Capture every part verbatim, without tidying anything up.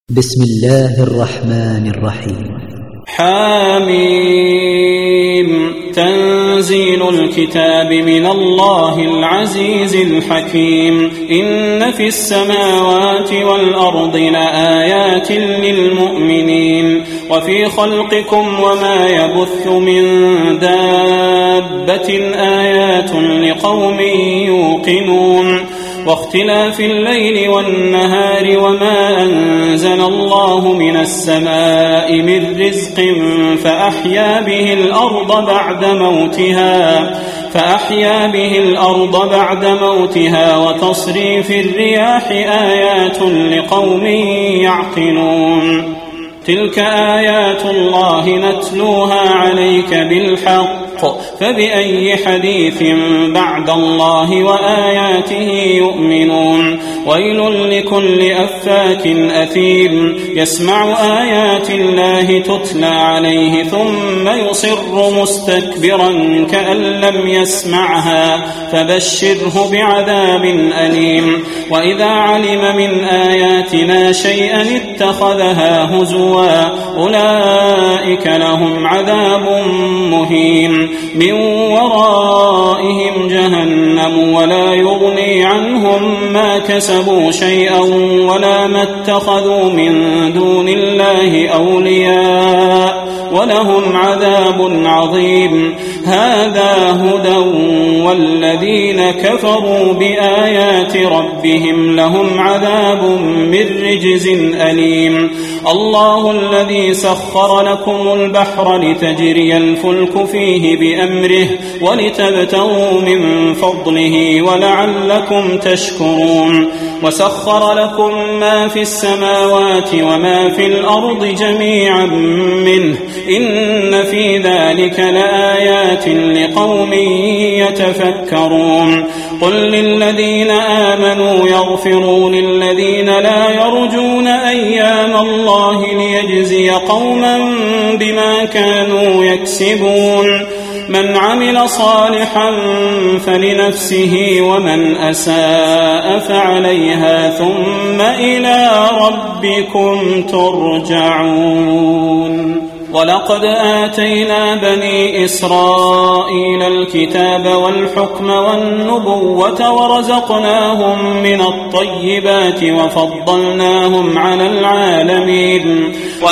بسم الله الرحمن الرحيم. حاميم. تنزيل الكتاب من الله العزيز الحكيم. إن في السماوات والأرض لآيات للمؤمنين وفي خلقكم وما يبث من دابة آيات لقوم يوقنون. واختلاف الليل والنهار وما أنزل الله من السماء من رزق فأحيا به الأرض بعد موتها فأحيا به الأرض بعد موتها وتصريف الرياح آيات لقوم يعقلون. تلك آيات الله نتلوها عليك بالحق فبأي حديث بعد الله وآياته يؤمنون. ويل لكل أفاك أثيم يسمع آيات الله تتلى عليه ثم يصر مستكبرا كأن لم يسمعها فبشره بعذاب أليم. وإذا علم من آياتنا شيئا اتخذها هزوا أولئك لهم عذاب مهين من ورائهم جهنم ولا يغني عنهم ما كسبوا شيئا ولا ما اتخذوا من دون الله أولياء ولهم عذاب عظيم. هذا هدى والذين كفروا بآيات ربهم لهم عذاب من رجز أليم. الله الذي سخر لكم البحر لتجري الفلك فيه بأمره ولتبتغوا من فضله ولعلكم تشكرون. وسخر لكم ما في السماوات وما في الأرض جميعا منه إن في ذلك لآيات لقوم يتفكرون. قل للذين آمنوا يغفروا للذين لا يرجون أيام الله ليجزي قوما بما كانوا يكسبون. من عمل صالحا فلنفسه ومن أساء فعليها ثم إلى ربكم ترجعون. ولقد آتينا بني إسرائيل الكتاب والحكم والنبوة ورزقناهم من الطيبات وفضلناهم على العالمين.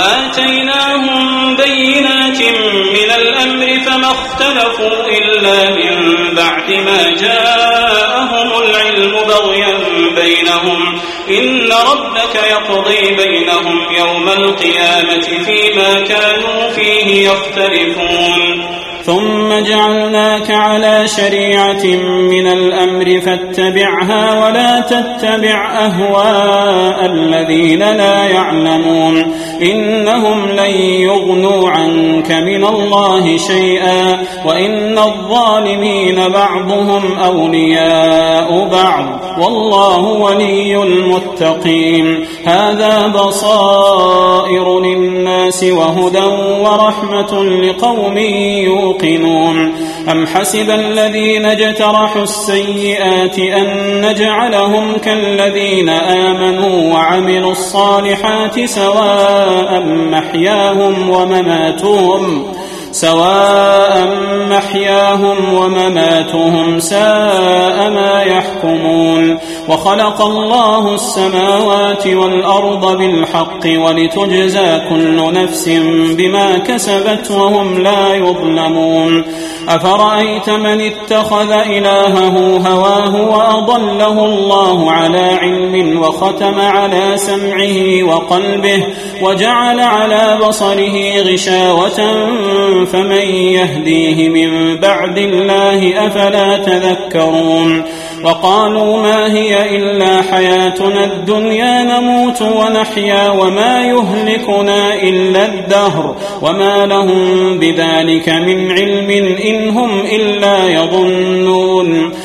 وآتيناهم بينات من الأمر فما اختلفوا إلا من بعد ما جاءهم العلم بغيا بينهم إن ربك يقضي بينهم يوم القيامة فيما كانوا فيه يختلفون. ثم جعلناك على شريعة من الأمر فاتبعها ولا تتبع أهواء الذين لا يعلمون إنهم لن يغنوا عنك من الله شيئا وإن الظالمين بعضهم أولياء بعض والله ولي المتقين. هذا بصائر للناس وهدى ورحمة لقوم يوقنون. أم حسب الذين اجترحوا السيئات أن نجعلهم كالذين آمنوا وعملوا الصالحات سواء محياهم ومماتهم سواء محياهم ومماتهم ساء ما يحكمون. وخلق الله السماوات والأرض بالحق ولتجزى كل نفس بما كسبت وهم لا يظلمون. أفرأيت من اتخذ إلهه هواه وأضله الله على علم وختم على سمعه وقلبه وجعل على بصره غشاوة فمن يهديه من بعد الله أفلا تذكرون. وقالوا ما هي إلا حياتنا الدنيا نموت ونحيا وما يهلكنا إلا الدهر وما لهم بذلك من علم إن هم إلا يظنون.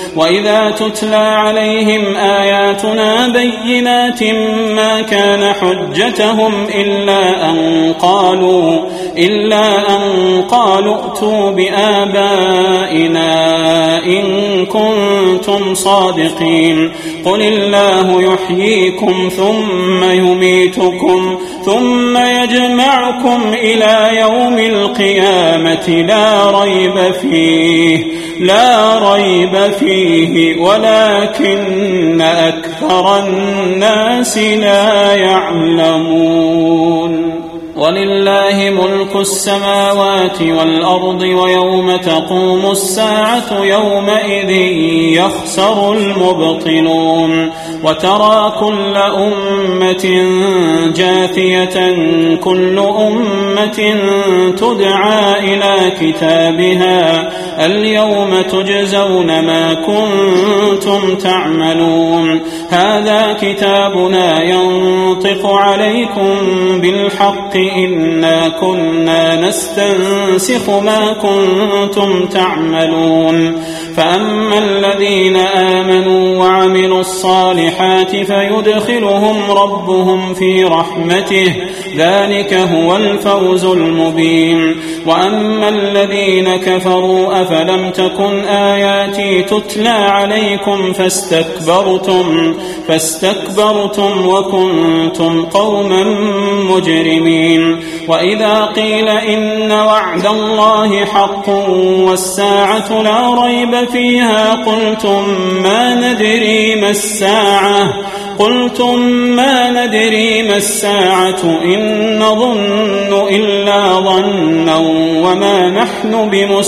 وإذا تتلى عليهم آياتنا بينات ما كان حجتهم إلا أن قالوا إلا أن قالوا ائتوا بآبائنا إن كنتم صادقين قل الله يحييكم ثم يميتكم ثم يجمعكم إلى يوم القيامة لا ريب فيه لا ريب فيه ولكن أكثر الناس لا يعلمون ولله ملك السماوات والأرض ويوم تقوم الساعة يومئذ يخسر المبطلون وترى كل أمة جاثية كل أمة تدعى إلى كتابها اليوم تجزون ما كنتم تعملون هذا كتابنا ينطق عليكم بالحق إنا كنا نستنسخ ما كنتم تعملون فأما الذين آمنوا وعملوا الصالحات فيدخلهم ربهم في رحمته ذلك هو الفوز المبين وأما الذين كفروا أفلم تكن آياتي تتلى عليكم فاستكبرتم فاستكبرتم وكنتم قوما مجرمين وإذا قيل إن وعد الله حق والساعة لا ريب فيها قلتم ما ندري ما الساعة قلتم ما ندري ما الساعة إن نظن إلا ظنا وما نحن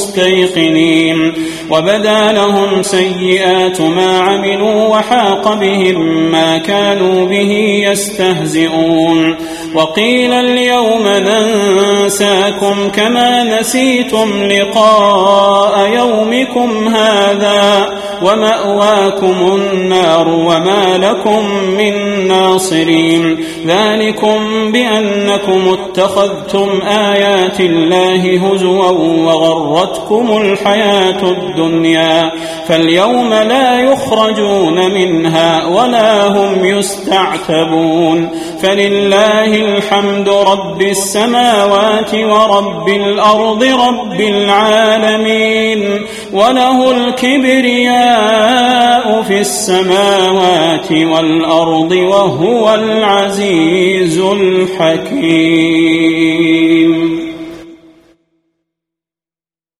بمستيقنين وبدا لهم سيئات ما عملوا وحاق بهم ما كانوا به يستهزئون وقيل اليوم ننساكم كما نسيتم لقاء يومكم هذا ومأواكم النار وما لكم من ناصرين ذلكم بأنكم اتخذتم آيات الله هزوا وغرتكم الحياة الدنيا فاليوم لا يخرجون منها ولا هم يستعتبون فلله الحمد رب السماوات ورب الأرض رب العالمين وله الكبرياء في السماوات والأرض وهو العزيز الحكيم.